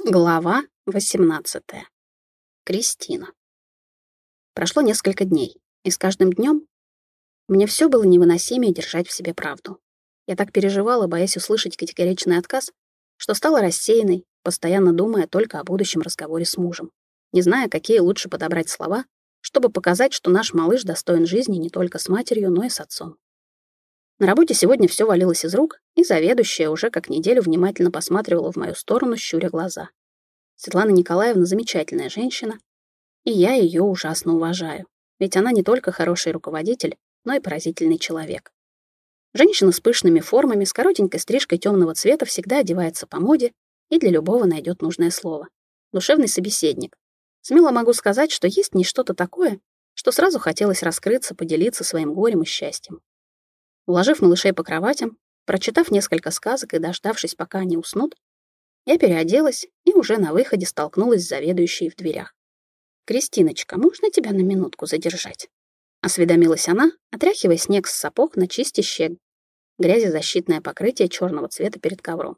Глава 18. Кристина. Прошло несколько дней, и с каждым днем мне все было невыносимее держать в себе правду. Я так переживала, боясь услышать категоричный отказ, что стала рассеянной, постоянно думая только о будущем разговоре с мужем, не зная, какие лучше подобрать слова, чтобы показать, что наш малыш достоин жизни не только с матерью, но и с отцом. На работе сегодня все валилось из рук, и заведующая уже как неделю внимательно посматривала в мою сторону, щуря глаза. Светлана Николаевна замечательная женщина, и я ее ужасно уважаю, ведь она не только хороший руководитель, но и поразительный человек. Женщина с пышными формами, с коротенькой стрижкой темного цвета всегда одевается по моде и для любого найдет нужное слово. Душевный собеседник. Смело могу сказать, что есть не что-то такое, что сразу хотелось раскрыться, поделиться своим горем и счастьем. Уложив малышей по кроватям, прочитав несколько сказок и дождавшись, пока они уснут, я переоделась и уже на выходе столкнулась с заведующей в дверях. «Кристиночка, можно тебя на минутку задержать?» — осведомилась она, отряхивая снег с сапог на чистящее грязезащитное покрытие черного цвета перед ковром.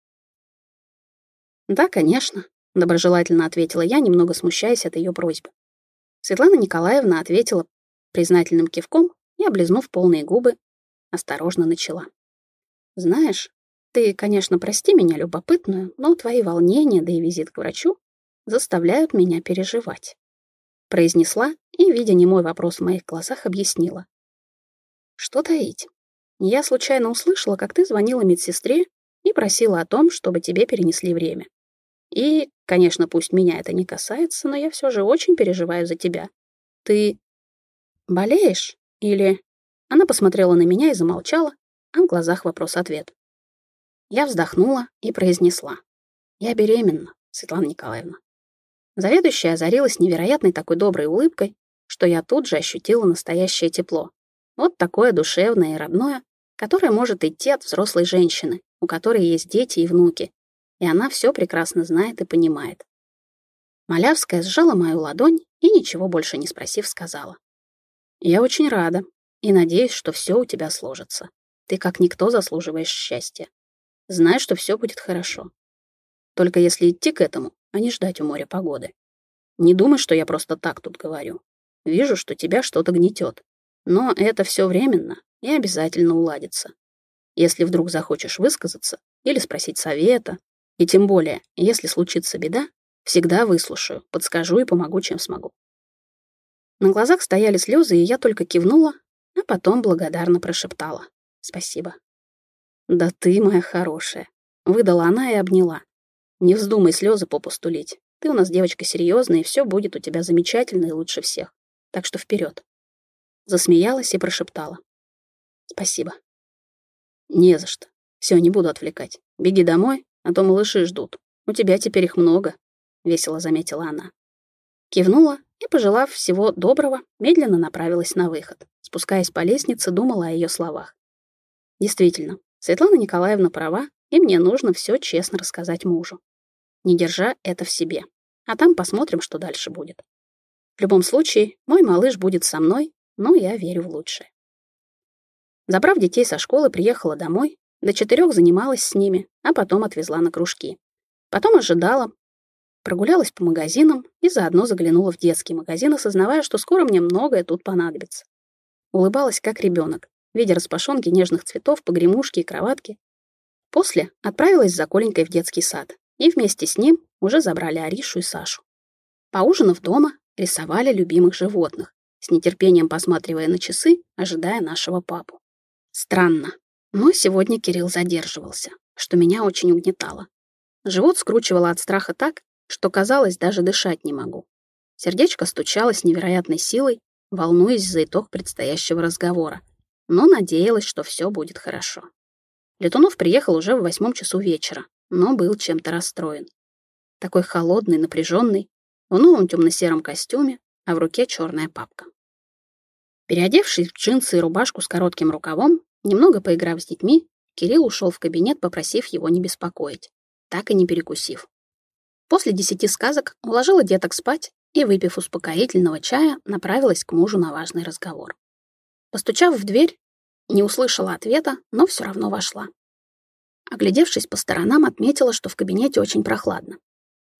«Да, конечно», — доброжелательно ответила я, немного смущаясь от ее просьбы. Светлана Николаевна ответила признательным кивком и, облизнув полные губы, осторожно начала. «Знаешь, ты, конечно, прости меня, любопытную, но твои волнения, да и визит к врачу заставляют меня переживать», — произнесла и, видя немой вопрос в моих глазах, объяснила. «Что таить? Я случайно услышала, как ты звонила медсестре и просила о том, чтобы тебе перенесли время. И, конечно, пусть меня это не касается, но я все же очень переживаю за тебя. Ты болеешь или...» Она посмотрела на меня и замолчала, а в глазах вопрос-ответ. Я вздохнула и произнесла. «Я беременна, Светлана Николаевна». Заведующая озарилась невероятной такой доброй улыбкой, что я тут же ощутила настоящее тепло. Вот такое душевное и родное, которое может идти от взрослой женщины, у которой есть дети и внуки, и она все прекрасно знает и понимает. Малявская сжала мою ладонь и, ничего больше не спросив, сказала. «Я очень рада и надеюсь, что все у тебя сложится. Ты как никто заслуживаешь счастья. Знай, что все будет хорошо. Только если идти к этому, а не ждать у моря погоды. Не думай, что я просто так тут говорю. Вижу, что тебя что-то гнетет. Но это все временно и обязательно уладится. Если вдруг захочешь высказаться или спросить совета, и тем более, если случится беда, всегда выслушаю, подскажу и помогу, чем смогу». На глазах стояли слезы, и я только кивнула, а потом благодарно прошептала. «Спасибо». «Да ты моя хорошая», — выдала она и обняла. «Не вздумай слезы попусту лить. Ты у нас девочка серьезная, и все будет у тебя замечательно и лучше всех. Так что вперед». Засмеялась и прошептала. «Спасибо». «Не за что. Все, не буду отвлекать. Беги домой, а то малыши ждут. У тебя теперь их много», — весело заметила она. Кивнула и, пожелав всего доброго, медленно направилась на выход. Спускаясь по лестнице, думала о ее словах. Действительно, Светлана Николаевна права, и мне нужно все честно рассказать мужу, не держа это в себе. А там посмотрим, что дальше будет. В любом случае, мой малыш будет со мной, но я верю в лучшее. Забрав детей со школы, приехала домой, до 4 занималась с ними, а потом отвезла на кружки. Потом ожидала, прогулялась по магазинам и заодно заглянула в детский магазин, осознавая, что скоро мне многое тут понадобится. Улыбалась, как ребенок, видя распашонки нежных цветов, погремушки и кроватки. После отправилась за Коленькой в детский сад, и вместе с ним уже забрали Аришу и Сашу. Поужинав дома, рисовали любимых животных, с нетерпением посматривая на часы, ожидая нашего папу. Странно, но сегодня Кирилл задерживался, что меня очень угнетало. Живот скручивало от страха так, что, казалось, даже дышать не могу. Сердечко стучало с невероятной силой, волнуясь за итог предстоящего разговора, но надеялась, что все будет хорошо. Летунов приехал уже в 8 часу вечера, но был чем-то расстроен. Такой холодный, напряженный, в новом темно-сером костюме, а в руке черная папка. Переодевшись в джинсы и рубашку с коротким рукавом, немного поиграв с детьми, Кирилл ушел в кабинет, попросив его не беспокоить, так и не перекусив. После 10 сказок уложила деток спать и, выпив успокоительного чая, направилась к мужу на важный разговор. Постучав в дверь, не услышала ответа, но все равно вошла. Оглядевшись по сторонам, отметила, что в кабинете очень прохладно.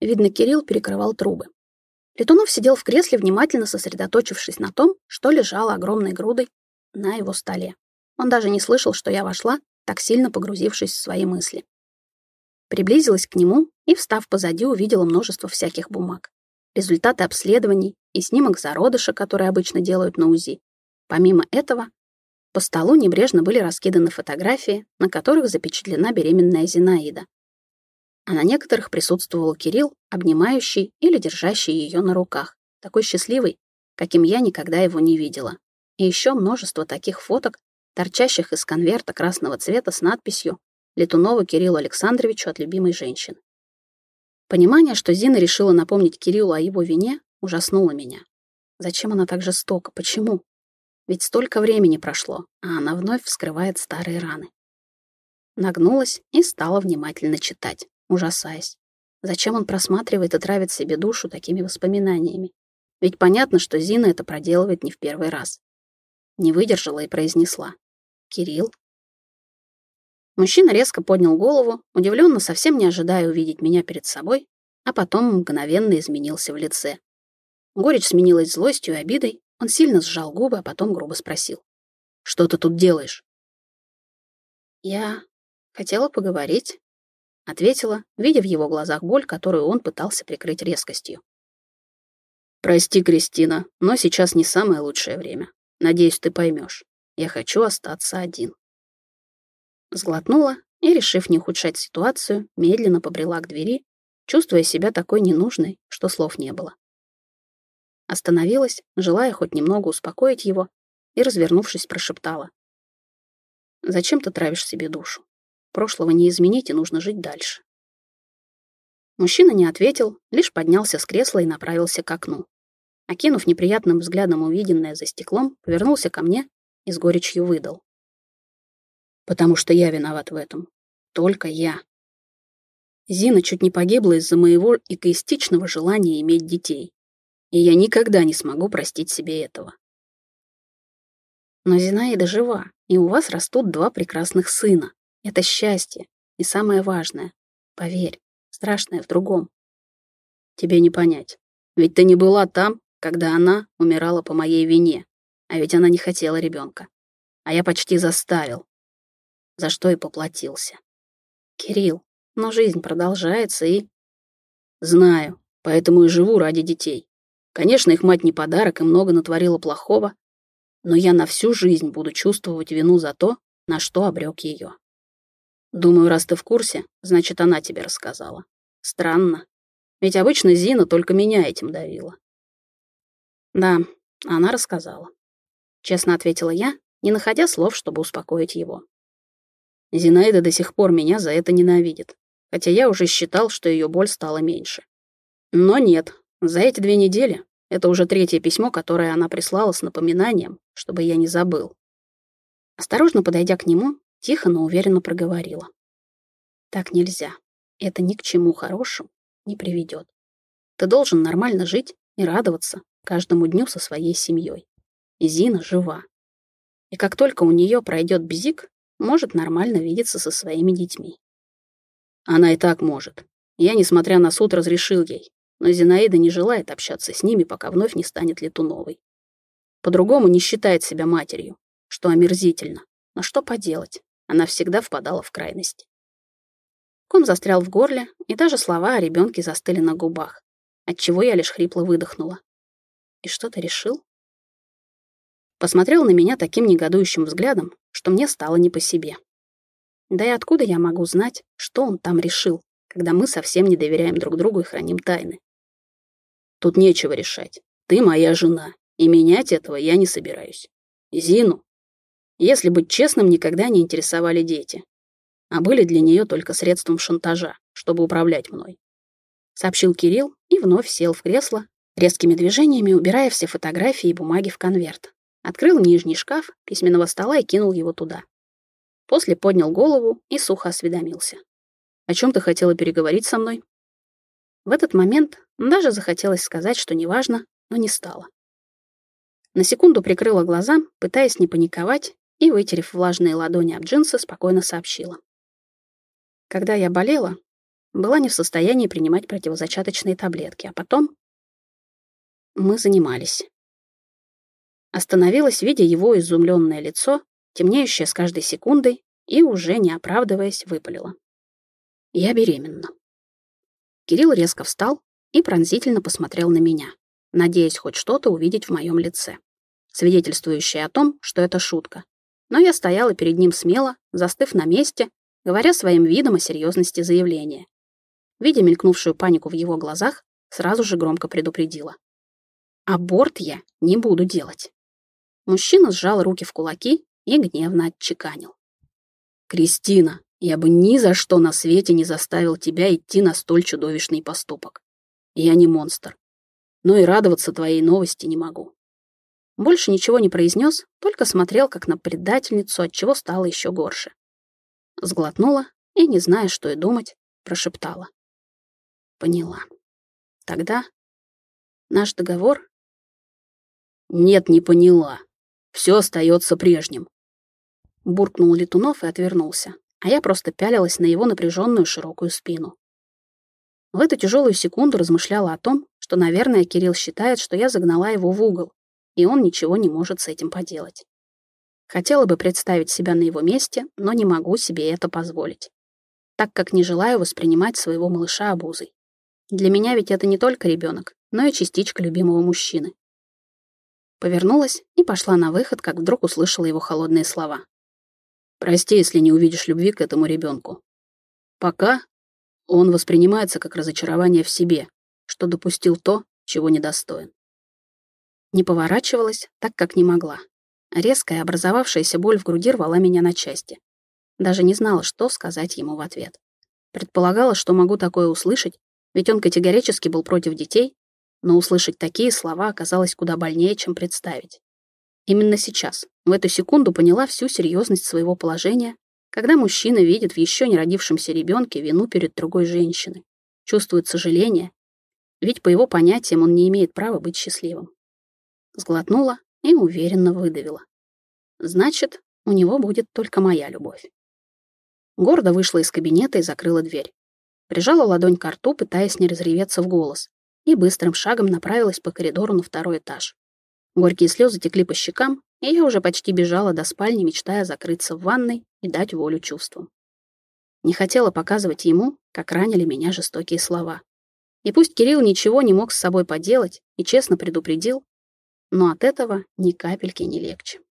Видно, Кирилл перекрывал трубы. Летунов сидел в кресле, внимательно сосредоточившись на том, что лежало огромной грудой на его столе. Он даже не слышал, что я вошла, так сильно погрузившись в свои мысли. Приблизилась к нему и, встав позади, увидела множество всяких бумаг. Результаты обследований и снимок зародыша, который обычно делают на УЗИ. Помимо этого, по столу небрежно были раскиданы фотографии, на которых запечатлена беременная Зинаида. А на некоторых присутствовал Кирилл, обнимающий или держащий ее на руках, такой счастливый, каким я никогда его не видела. И еще множество таких фоток, торчащих из конверта красного цвета с надписью «Летунову Кириллу Александровичу от любимой женщины». Понимание, что Зина решила напомнить Кириллу о его вине, ужаснуло меня. Зачем она так жестока? Почему? Ведь столько времени прошло, а она вновь вскрывает старые раны. Нагнулась и стала внимательно читать, ужасаясь. Зачем он просматривает и травит себе душу такими воспоминаниями? Ведь понятно, что Зина это проделывает не в первый раз. Не выдержала и произнесла: «Кирилл?» Мужчина резко поднял голову, удивленно, совсем не ожидая увидеть меня перед собой, а потом мгновенно изменился в лице. Горечь сменилась злостью и обидой, он сильно сжал губы, а потом грубо спросил: «Что ты тут делаешь?» «Я хотела поговорить», — ответила, видя в его глазах боль, которую он пытался прикрыть резкостью. «Прости, Кристина, но сейчас не самое лучшее время. Надеюсь, ты поймешь. Я хочу остаться один». Сглотнула и, решив не ухудшать ситуацию, медленно побрела к двери, чувствуя себя такой ненужной, что слов не было. Остановилась, желая хоть немного успокоить его, и, развернувшись, прошептала: «Зачем ты травишь себе душу? Прошлого не изменить, и нужно жить дальше». Мужчина не ответил, лишь поднялся с кресла и направился к окну. Окинув неприятным взглядом увиденное за стеклом, повернулся ко мне и с горечью выдал: «Потому что я виноват в этом. Только я. Зина чуть не погибла из-за моего эгоистичного желания иметь детей. И я никогда не смогу простить себе этого. Но Зинаида жива, и у вас растут 2 прекрасных сына. Это счастье. И самое важное, поверь, страшное в другом. Тебе не понять. Ведь ты не была там, когда она умирала по моей вине. А ведь она не хотела ребенка. А я почти заставил. За что и поплатился. Кирилл, но жизнь продолжается и...» «Знаю, поэтому и живу ради детей. Конечно, их мать не подарок и много натворила плохого, но я на всю жизнь буду чувствовать вину за то, на что обрек ее. Думаю, раз ты в курсе, значит, она тебе рассказала. Странно. Ведь обычно Зина только меня этим давила». «Да, она рассказала», — честно ответила я, не находя слов, чтобы успокоить его. Зинаида до сих пор меня за это ненавидит, хотя я уже считал, что ее боль стала меньше. Но нет, за эти 2 недели это уже 3-е письмо, которое она прислала с напоминанием, чтобы я не забыл. Осторожно подойдя к нему, тихо, но уверенно проговорила: «Так нельзя. Это ни к чему хорошему не приведет. Ты должен нормально жить и радоваться каждому дню со своей семьей. И Зина жива. И как только у нее пройдет бзик, может нормально видеться со своими детьми». Она и так может. Я, несмотря на суд, разрешил ей. Но Зинаида не желает общаться с ними, пока вновь не станет Летуновой. По-другому не считает себя матерью, что омерзительно. Но что поделать? Она всегда впадала в крайности. Ком застрял в горле, и даже слова о ребенке застыли на губах, отчего я лишь хрипло выдохнула. «И что ты решил?» Посмотрел на меня таким негодующим взглядом, что мне стало не по себе. Да и откуда я могу знать, что он там решил, когда мы совсем не доверяем друг другу и храним тайны? «Тут нечего решать. Ты моя жена, и менять этого я не собираюсь. Зину, если быть честным, никогда не интересовали дети, а были для нее только средством шантажа, чтобы управлять мной», — сообщил Кирилл и вновь сел в кресло, резкими движениями убирая все фотографии и бумаги в конверт. Открыл нижний шкаф письменного стола и кинул его туда. После поднял голову и сухо осведомился: «О чем ты хотела переговорить со мной?» В этот момент даже захотелось сказать, что неважно, но не стало. На секунду прикрыла глаза, пытаясь не паниковать, и, вытерев влажные ладони об джинсы, спокойно сообщила: «Когда я болела, была не в состоянии принимать противозачаточные таблетки, а потом мы занимались. Остановилась, видя его изумленное лицо, темнеющее с каждой секундой, и, уже не оправдываясь, выпалила. Я беременна. Кирилл резко встал и пронзительно посмотрел на меня, надеясь хоть что-то увидеть в моем лице, свидетельствующее о том, что это шутка. Но я стояла перед ним смело, застыв на месте, говоря своим видом о серьезности заявления. Видя мелькнувшую панику в его глазах, сразу же громко предупредила. Аборт я не буду делать. Мужчина сжал руки в кулаки и гневно отчеканил. «Кристина, я бы ни за что на свете не заставил тебя идти на столь чудовищный поступок. Я не монстр, но и радоваться твоей новости не могу». Больше ничего не произнес, только смотрел, как на предательницу, отчего стало еще горше. Сглотнула и, не зная, что и думать, прошептала. Поняла. Тогда наш договор... Нет, не поняла. Все остается прежним. Буркнул Летунов и отвернулся, а я просто пялилась на его напряженную широкую спину. В эту тяжелую секунду размышляла о том, что, наверное, Кирилл считает, что я загнала его в угол, и он ничего не может с этим поделать. Хотела бы представить себя на его месте, но не могу себе это позволить, так как не желаю воспринимать своего малыша обузой. Для меня ведь это не только ребенок, но и частичка любимого мужчины. Повернулась и пошла на выход, как вдруг услышала его холодные слова. «Прости, если не увидишь любви к этому ребенку. Пока он воспринимается как разочарование в себе, что допустил то, чего недостоин». Не поворачивалась, так как не могла. Резкая образовавшаяся боль в груди рвала меня на части. Даже не знала, что сказать ему в ответ. Предполагала, что могу такое услышать, ведь он категорически был против детей, но услышать такие слова оказалось куда больнее, чем представить. Именно сейчас, в эту секунду, поняла всю серьезность своего положения, когда мужчина видит в еще не родившемся ребенке вину перед другой женщиной, чувствует сожаление, ведь по его понятиям он не имеет права быть счастливым. Сглотнула и уверенно выдавила. Значит, у него будет только моя любовь. Гордо вышла из кабинета и закрыла дверь. Прижала ладонь к рту, пытаясь не разреветься в голос, и быстрым шагом направилась по коридору на второй этаж. Горькие слезы текли по щекам, и я уже почти бежала до спальни, мечтая закрыться в ванной и дать волю чувствам. Не хотела показывать ему, как ранили меня жестокие слова. И пусть Кирилл ничего не мог с собой поделать и честно предупредил, но от этого ни капельки не легче.